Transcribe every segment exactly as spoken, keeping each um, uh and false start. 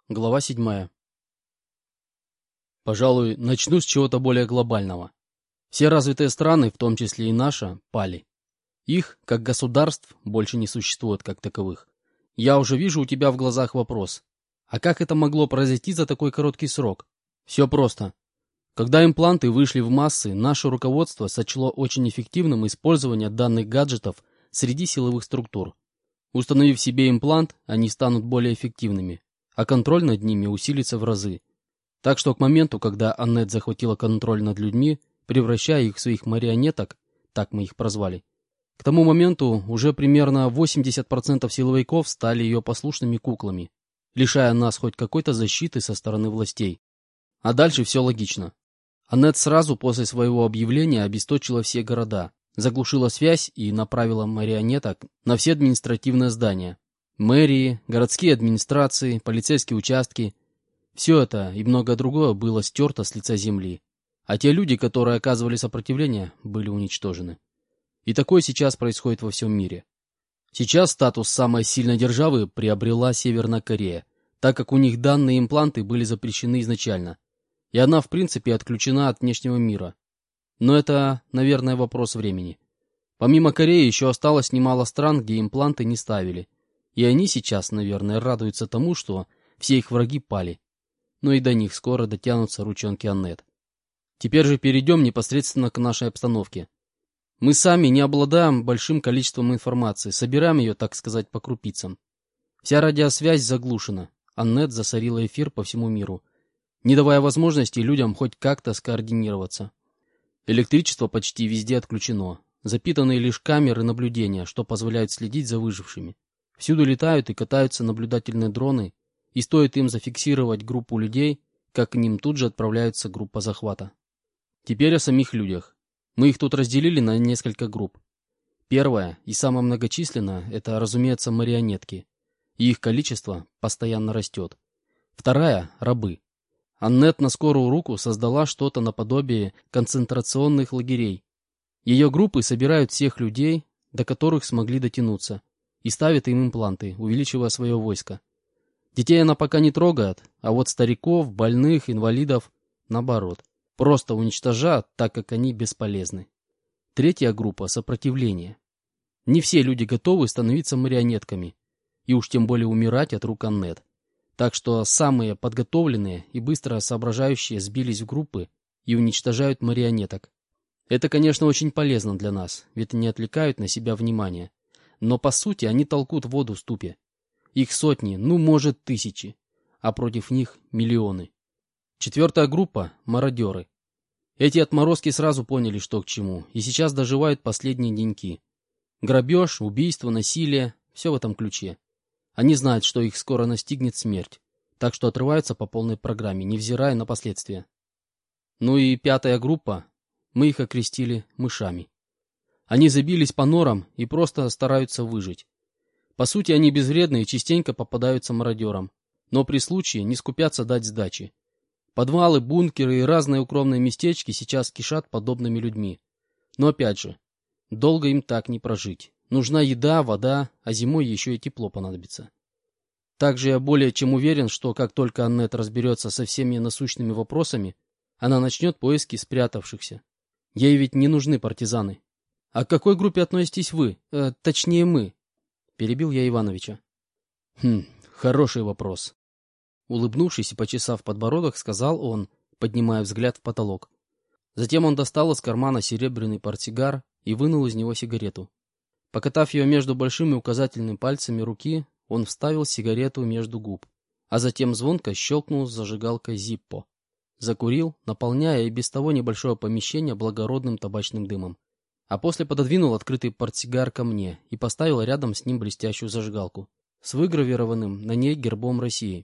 Глава седьмая. Пожалуй, начну с чего-то более глобального. Все развитые страны, в том числе и наша, пали. Их, как государств, больше не существует как таковых. Я уже вижу у тебя в глазах вопрос. А как это могло произойти за такой короткий срок? Все просто. Когда импланты вышли в массы, наше руководство сочло очень эффективным использование данных гаджетов среди силовых структур. Установив себе имплант, они станут более эффективными, а контроль над ними усилится в разы. Так что к моменту, когда Аннет захватила контроль над людьми, превращая их в своих марионеток, так мы их прозвали, к тому моменту уже примерно восемьдесят процентов силовиков стали ее послушными куклами, лишая нас хоть какой-то защиты со стороны властей. А дальше все логично. Аннет сразу после своего объявления обесточила все города, заглушила связь и направила марионеток на все административные здания. Мэрии, городские администрации, полицейские участки. Все это и многое другое было стерто с лица земли. А те люди, которые оказывали сопротивление, были уничтожены. И такое сейчас происходит во всем мире. Сейчас статус самой сильной державы приобрела Северная Корея, так как у них данные импланты были запрещены изначально. И она, в принципе, отключена от внешнего мира. Но это, наверное, вопрос времени. Помимо Кореи еще осталось немало стран, где импланты не ставили. И они сейчас, наверное, радуются тому, что все их враги пали. Но и до них скоро дотянутся ручонки Аннет. Теперь же перейдем непосредственно к нашей обстановке. Мы сами не обладаем большим количеством информации, собираем ее, так сказать, по крупицам. Вся радиосвязь заглушена. Аннет засорила эфир по всему миру, не давая возможности людям хоть как-то скоординироваться. Электричество почти везде отключено. Запитаны лишь камеры наблюдения, что позволяет следить за выжившими. Всюду летают и катаются наблюдательные дроны, и стоит им зафиксировать группу людей, как к ним тут же отправляется группа захвата. Теперь о самих людях. Мы их тут разделили на несколько групп. Первая и самая многочисленная – это, разумеется, марионетки, и их количество постоянно растет. Вторая – рабы. Аннет на скорую руку создала что-то наподобие концентрационных лагерей. Ее группы собирают всех людей, до которых смогли дотянуться, и ставят им импланты, увеличивая свое войско. Детей она пока не трогает, а вот стариков, больных, инвалидов, наоборот, просто уничтожает, так как они бесполезны. Третья группа – сопротивление. Не все люди готовы становиться марионетками, и уж тем более умирать от рук Аннет. Так что самые подготовленные и быстро соображающие сбились в группы и уничтожают марионеток. Это, конечно, очень полезно для нас, ведь они отвлекают на себя внимание. Но по сути они толкут воду в ступе. Их сотни, ну может тысячи, а против них миллионы. Четвертая группа – мародеры. Эти отморозки сразу поняли, что к чему, и сейчас доживают последние деньки. Грабеж, убийство, насилие – все в этом ключе. Они знают, что их скоро настигнет смерть, так что отрываются по полной программе, невзирая на последствия. Ну и пятая группа, мы их окрестили мышами. Они забились по норам и просто стараются выжить. По сути, они безвредны и частенько попадаются мародерам, но при случае не скупятся дать сдачи. Подвалы, бункеры и разные укромные местечки сейчас кишат подобными людьми. Но опять же, долго им так не прожить. Нужна еда, вода, а зимой еще и тепло понадобится. Также я более чем уверен, что как только Аннет разберется со всеми насущными вопросами, она начнет поиски спрятавшихся. Ей ведь не нужны партизаны. — А к какой группе относитесь вы? Э, точнее, мы? — перебил я Ивановича. — Хм, хороший вопрос. Улыбнувшись и почесав подбородок, сказал он, поднимая взгляд в потолок. Затем он достал из кармана серебряный портсигар и вынул из него сигарету. Покатав ее между большим и указательным пальцами руки, он вставил сигарету между губ, а затем звонко щелкнул с зажигалкой Зиппо. Закурил, наполняя и без того небольшое помещение благородным табачным дымом. А после пододвинул открытый портсигар ко мне и поставил рядом с ним блестящую зажигалку с выгравированным на ней гербом России.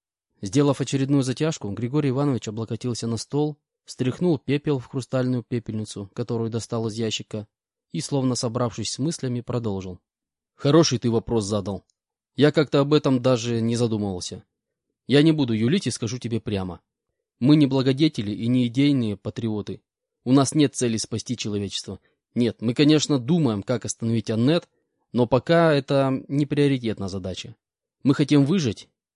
Сделав очередную затяжку, Григорий Иванович облокотился на стол, стряхнул пепел в хрустальную пепельницу, которую достал из ящика, и, словно собравшись с мыслями, продолжил. «Хороший ты вопрос задал. Я как-то об этом даже не задумывался. Я не буду юлить и скажу тебе прямо. Мы не благодетели и не идейные патриоты. У нас нет цели спасти человечество. Нет, мы, конечно, думаем, как остановить Аннет, но пока это не приоритетная задача. Мы хотим выжить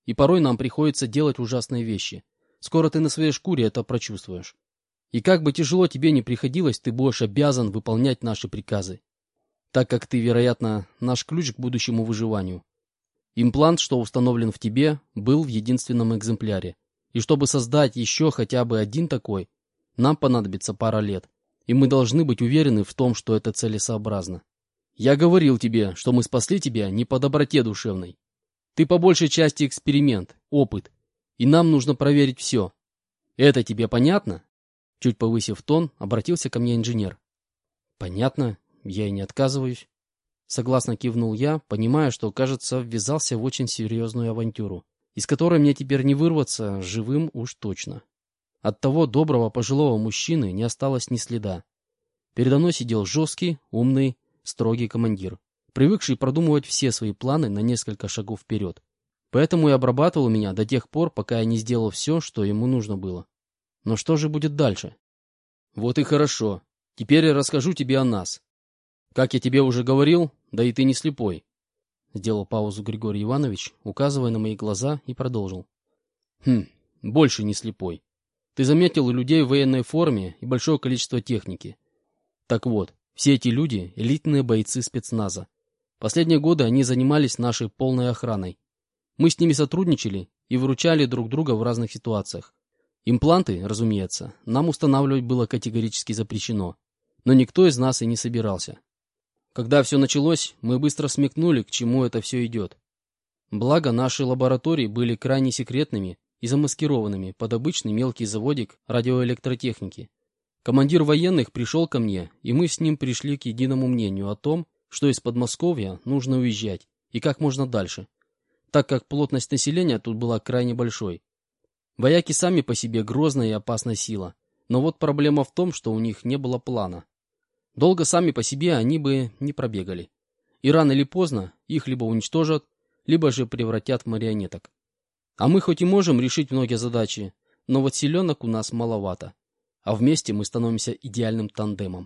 И порой нам приходится делать ужасные вещи. Скоро ты на своей шкуре это прочувствуешь. И как бы тяжело тебе ни приходилось, ты будешь обязан выполнять наши приказы. Так как ты, вероятно, наш ключ к будущему выживанию. Имплант, что установлен в тебе, был в единственном экземпляре. И чтобы создать еще хотя бы один такой, нам понадобится пара лет. И мы должны быть уверены в том, что это целесообразно. Я говорил тебе, что мы спасли тебя не по доброте душевной. Ты по большей части эксперимент, опыт. И нам нужно проверить все. Это тебе понятно? Чуть повысив тон, обратился ко мне инженер. Понятно, я и не отказываюсь. Согласно кивнул я, понимая, что, кажется, ввязался в очень серьезную авантюру, из которой мне теперь не вырваться живым уж точно. От того доброго пожилого мужчины не осталось ни следа. Передо мной сидел жесткий, умный, строгий командир, привыкший продумывать все свои планы на несколько шагов вперед. Поэтому и обрабатывал меня до тех пор, пока я не сделал все, что ему нужно было. Но что же будет дальше? Вот и хорошо. Теперь я расскажу тебе о нас. Как я тебе уже говорил, да и ты не слепой. Сделал паузу Григорий Иванович, указывая на мои глаза, и продолжил. Хм, больше не слепой. Ты заметил людей в военной форме и большое количество техники. Так вот, все эти люди – элитные бойцы спецназа. Последние годы они занимались нашей полной охраной. Мы с ними сотрудничали и выручали друг друга в разных ситуациях. Импланты, разумеется, нам устанавливать было категорически запрещено, но никто из нас и не собирался. Когда все началось, мы быстро смекнули, к чему это все идет. Благо, наши лаборатории были крайне секретными и замаскированными под обычный мелкий заводик радиоэлектротехники. Командир военных пришел ко мне, и мы с ним пришли к единому мнению о том, что из Подмосковья нужно уезжать, и как можно дальше, так как плотность населения тут была крайне большой. Вояки сами по себе грозная и опасная сила, но вот проблема в том, что у них не было плана. Долго сами по себе они бы не пробегали. И рано или поздно их либо уничтожат, либо же превратят в марионеток. А мы хоть и можем решить многие задачи, но вот силенок у нас маловато. А вместе мы становимся идеальным тандемом.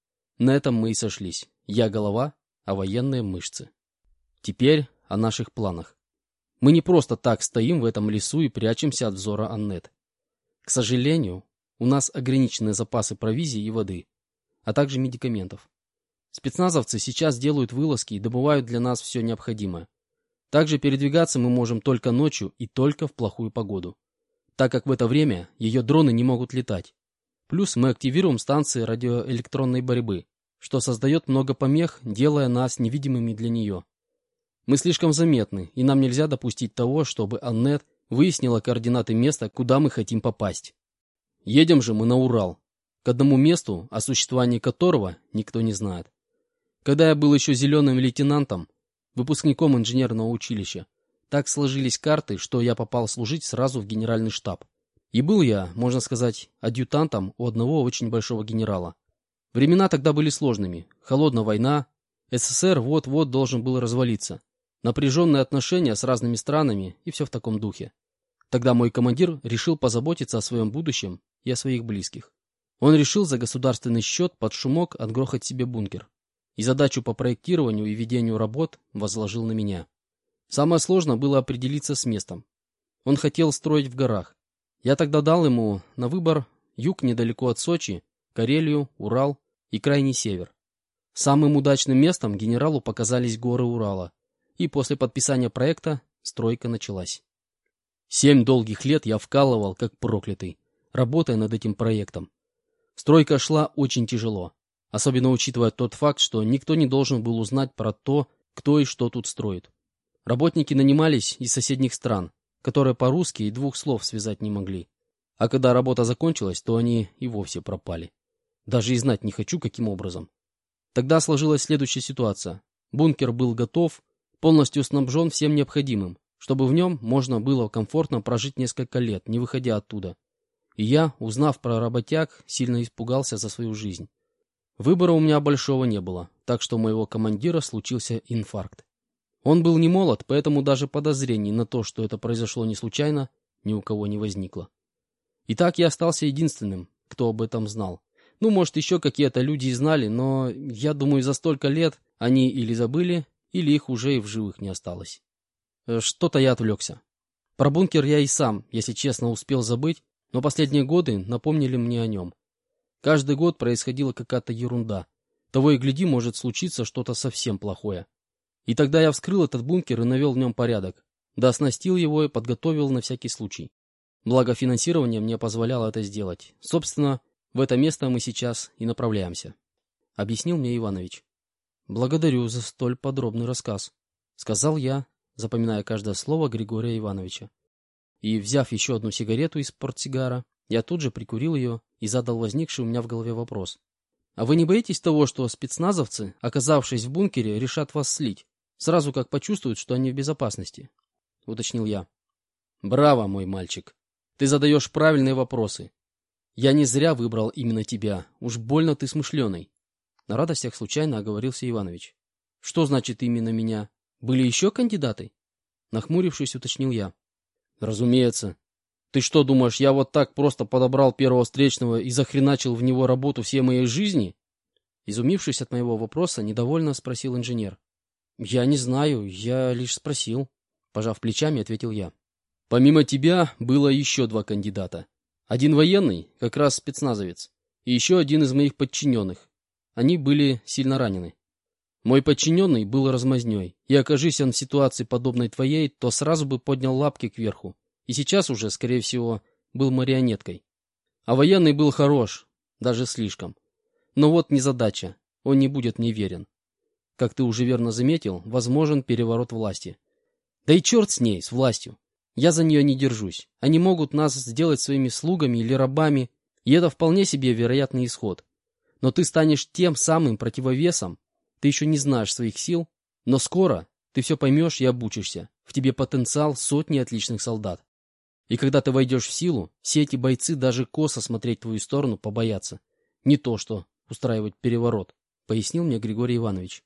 На этом мы и сошлись. Я голова, а военные мышцы. Теперь о наших планах. Мы не просто так стоим в этом лесу и прячемся от взора Аннет. К сожалению, у нас ограниченные запасы провизии и воды, а также медикаментов. Спецназовцы сейчас делают вылазки и добывают для нас все необходимое. Также передвигаться мы можем только ночью и только в плохую погоду, так как в это время ее дроны не могут летать. Плюс мы активируем станции радиоэлектронной борьбы, что создает много помех, делая нас невидимыми для нее. Мы слишком заметны, и нам нельзя допустить того, чтобы Аннет выяснила координаты места, куда мы хотим попасть. Едем же мы на Урал, к одному месту, о существовании которого никто не знает. Когда я был еще зеленым лейтенантом, выпускником инженерного училища, так сложились карты, что я попал служить сразу в генеральный штаб. И был я, можно сказать, адъютантом у одного очень большого генерала. Времена тогда были сложными. Холодная война, СССР вот-вот должен был развалиться. Напряженные отношения с разными странами и все в таком духе. Тогда мой командир решил позаботиться о своем будущем и о своих близких. Он решил за государственный счет под шумок отгрохать себе бункер. И задачу по проектированию и ведению работ возложил на меня. Самое сложное было определиться с местом. Он хотел строить в горах. Я тогда дал ему на выбор юг недалеко от Сочи, Карелию, Урал и крайний север. Самым удачным местом генералу показались горы Урала. И после подписания проекта стройка началась. Семь долгих лет я вкалывал, как проклятый, работая над этим проектом. Стройка шла очень тяжело, особенно учитывая тот факт, что никто не должен был узнать про то, кто и что тут строит. Работники нанимались из соседних стран, которые по-русски и двух слов связать не могли. А когда работа закончилась, то они и вовсе пропали. Даже и знать не хочу, каким образом. Тогда сложилась следующая ситуация. Бункер был готов, полностью снабжен всем необходимым, чтобы в нем можно было комфортно прожить несколько лет, не выходя оттуда. И я, узнав про работяг, сильно испугался за свою жизнь. Выбора у меня большого не было, так что у моего командира случился инфаркт. Он был не молод, поэтому даже подозрений на то, что это произошло не случайно, ни у кого не возникло. И так я остался единственным, кто об этом знал. Ну, может, еще какие-то люди и знали, но, я думаю, за столько лет они или забыли, или их уже и в живых не осталось. Что-то я отвлекся. Про бункер я и сам, если честно, успел забыть, но последние годы напомнили мне о нем. Каждый год происходила какая-то ерунда. Того и гляди, может случиться что-то совсем плохое. И тогда я вскрыл этот бункер и навел в нем порядок. Да оснастил его и подготовил на всякий случай. Благо финансирование мне позволяло это сделать. Собственно, в это место мы сейчас и направляемся. Объяснил мне Иванович. Благодарю за столь подробный рассказ, сказал я, запоминая каждое слово Григория Ивановича. И, взяв еще одну сигарету из портсигара, я тут же прикурил ее и задал возникший у меня в голове вопрос. А вы не боитесь того, что спецназовцы, оказавшись в бункере, решат вас слить, сразу как почувствуют, что они в безопасности? Уточнил я. Браво, мой мальчик. Ты задаешь правильные вопросы. Я не зря выбрал именно тебя. Уж больно ты смышленый. На радостях случайно оговорился Иванович. Что значит именно меня? Были еще кандидаты? Нахмурившись, уточнил я. Разумеется. Ты что думаешь, я вот так просто подобрал первого встречного и захреначил в него работу всей моей жизни? Изумившись от моего вопроса, недовольно спросил инженер. Я не знаю, я лишь спросил. Пожав плечами, ответил я. Помимо тебя было еще два кандидата. Один военный, как раз спецназовец, и еще один из моих подчиненных. Они были сильно ранены. Мой подчиненный был размазней, и окажись он в ситуации подобной твоей, то сразу бы поднял лапки кверху, и сейчас уже, скорее всего, был марионеткой. А военный был хорош, даже слишком. Но вот незадача, он не будет мне верен. Как ты уже верно заметил, возможен переворот власти. Да и черт с ней, с властью. Я за нее не держусь. Они могут нас сделать своими слугами или рабами, и это вполне себе вероятный исход. Но ты станешь тем самым противовесом. Ты еще не знаешь своих сил, но скоро ты все поймешь и обучишься. В тебе потенциал сотни отличных солдат. И когда ты войдешь в силу, все эти бойцы даже косо смотреть в твою сторону побоятся. Не то что устраивать переворот, пояснил мне Григорий Иванович.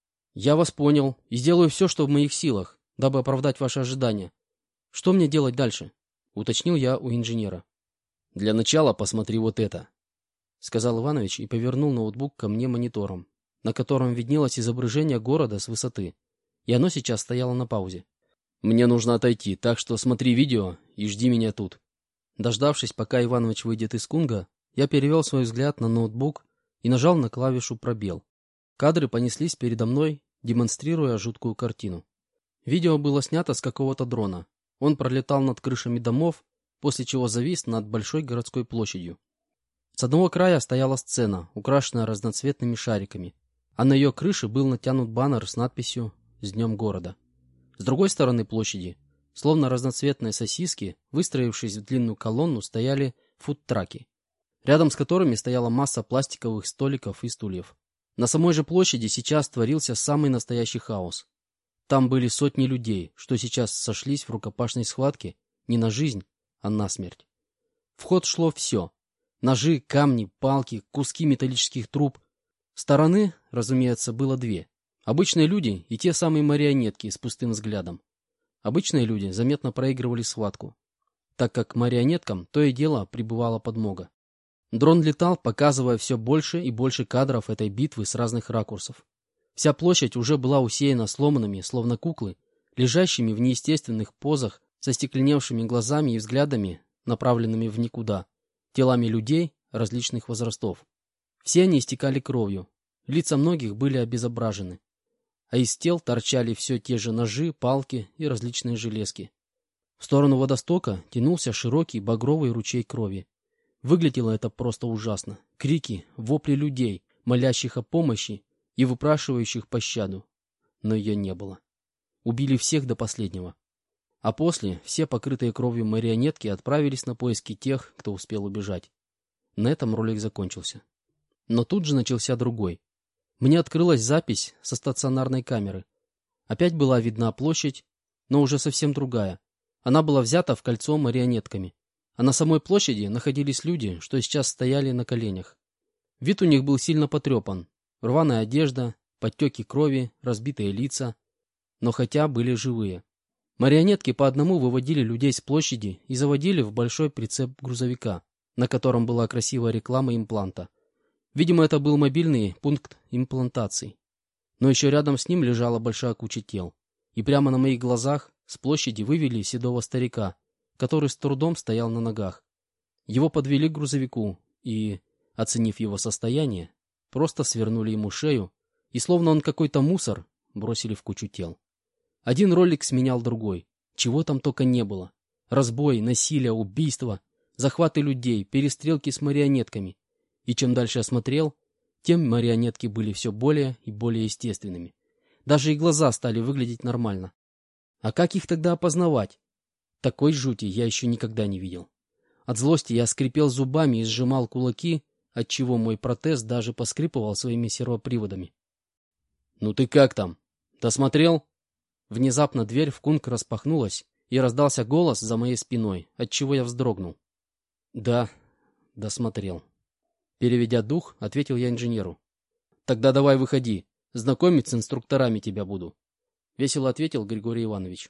Я вас понял и сделаю все, что в моих силах, дабы оправдать ваши ожидания. Что мне делать дальше? Уточнил я у инженера. Для начала посмотри вот это, сказал Иванович и повернул ноутбук ко мне монитором, на котором виднелось изображение города с высоты, и оно сейчас стояло на паузе. Мне нужно отойти, так что смотри видео и жди меня тут. Дождавшись, пока Иванович выйдет из Кунга, я перевел свой взгляд на ноутбук и нажал на клавишу «Пробел». Кадры понеслись передо мной, демонстрируя жуткую картину. Видео было снято с какого-то дрона. Он пролетал над крышами домов, после чего завис над большой городской площадью. С одного края стояла сцена, украшенная разноцветными шариками, а на ее крыше был натянут баннер с надписью «С днем города». С другой стороны площади, словно разноцветные сосиски, выстроившись в длинную колонну, стояли фудтраки, рядом с которыми стояла масса пластиковых столиков и стульев. На самой же площади сейчас творился самый настоящий хаос. Там были сотни людей, что сейчас сошлись в рукопашной схватке не на жизнь, а на смерть. В ход шло все. Ножи, камни, палки, куски металлических труб. Стороны, разумеется, было две. Обычные люди и те самые марионетки с пустым взглядом. Обычные люди заметно проигрывали схватку, так как марионеткам то и дело прибывала подмога. Дрон летал, показывая все больше и больше кадров этой битвы с разных ракурсов. Вся площадь уже была усеяна сломанными, словно куклы, лежащими в неестественных позах, со стекленевшими глазами и взглядами, направленными в никуда, телами людей различных возрастов. Все они истекали кровью, лица многих были обезображены, а из тел торчали все те же ножи, палки и различные железки. В сторону водостока тянулся широкий багровый ручей крови. Выглядело это просто ужасно. Крики, вопли людей, молящих о помощи и выпрашивающих пощаду. Но ее не было. Убили всех до последнего. А после все покрытые кровью марионетки отправились на поиски тех, кто успел убежать. На этом ролик закончился. Но тут же начался другой. Мне открылась запись со стационарной камеры. Опять была видна площадь, но уже совсем другая. Она была взята в кольцо марионетками. А на самой площади находились люди, что сейчас стояли на коленях. Вид у них был сильно потрепан. Рваная одежда, подтеки крови, разбитые лица. Но хотя были живые. Марионетки по одному выводили людей с площади и заводили в большой прицеп грузовика, на котором была красивая реклама импланта. Видимо, это был мобильный пункт имплантаций. Но еще рядом с ним лежала большая куча тел. И прямо на моих глазах С площади вывели седого старика, который с трудом стоял на ногах. Его подвели к грузовику и, оценив его состояние, просто свернули ему шею и, словно он какой-то мусор, бросили в кучу тел. Один ролик сменял другой. Чего там только не было. Разбой, насилие, убийства, захваты людей, перестрелки с марионетками. И чем дальше я смотрел, тем марионетки были все более и более естественными. Даже и глаза стали выглядеть нормально. А как их тогда опознавать? Такой жути я еще никогда не видел. От злости я скрипел зубами и сжимал кулаки, отчего мой протез даже поскрипывал своими сервоприводами. «Ну ты как там? Досмотрел?» Внезапно дверь в кунг распахнулась, и раздался голос за моей спиной, отчего я вздрогнул. «Да, досмотрел». Переведя дух, ответил я инженеру. «Тогда давай выходи, знакомить с инструкторами тебя буду», — весело ответил Григорий Иванович.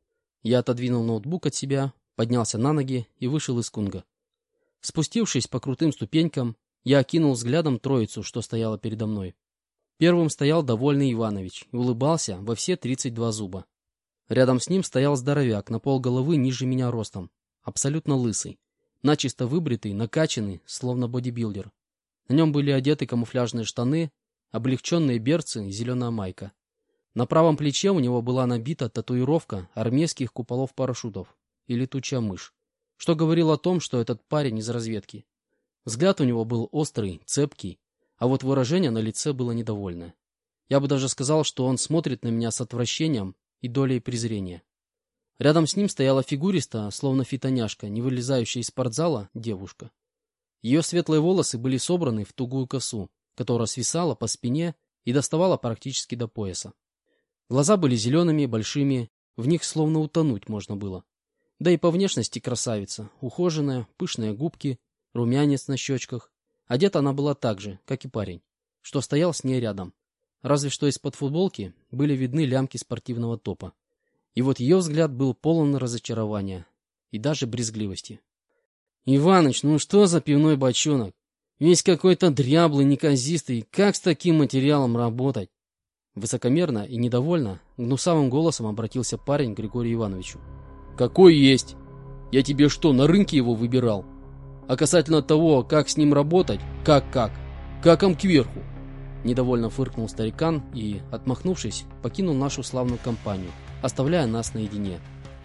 Я отодвинул ноутбук от себя, поднялся на ноги и вышел из кунга. Спустившись по крутым ступенькам, я окинул взглядом троицу, что стояла передо мной. Первым стоял довольный Иванович и улыбался во все тридцать два зуба. Рядом с ним стоял здоровяк на полголовы ниже меня ростом, абсолютно лысый, начисто выбритый, накачанный, словно бодибилдер. На нем были одеты камуфляжные штаны, облегченные берцы и зеленая майка. На правом плече у него была набита татуировка армейских куполов-парашютов и летучая мышь, что говорило о том, что этот парень из разведки. Взгляд у него был острый, цепкий, а вот выражение на лице было недовольное. Я бы даже сказал, что он смотрит на меня с отвращением и долей презрения. Рядом с ним стояла фигуриста, словно фитоняшка, не вылезающая из спортзала, девушка. Ее светлые волосы были собраны в тугую косу, которая свисала по спине и доставала практически до пояса. Глаза были зелеными, большими, в них словно утонуть можно было. Да и по внешности красавица, ухоженная, пышные губки, румянец на щечках. Одета она была так же, как и парень, что стоял с ней рядом. Разве что из-под футболки были видны лямки спортивного топа. И вот ее взгляд был полон разочарования и даже брезгливости. «Иваныч, ну что за пивной бочонок? Весь какой-то дряблый, неказистый. Как с таким материалом работать?» Высокомерно и недовольно, гнусавым голосом обратился парень к Григорию Ивановичу. «Какой есть? Я тебе что, на рынке его выбирал? А касательно того, как с ним работать, как-как? Каком кверху?» Недовольно фыркнул старикан и, отмахнувшись, покинул нашу славную компанию, оставляя нас наедине.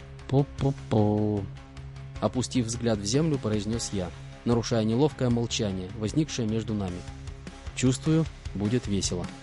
«По-по-по», опустив взгляд в землю, произнес я, нарушая неловкое молчание, возникшее между нами. «Чувствую, будет весело».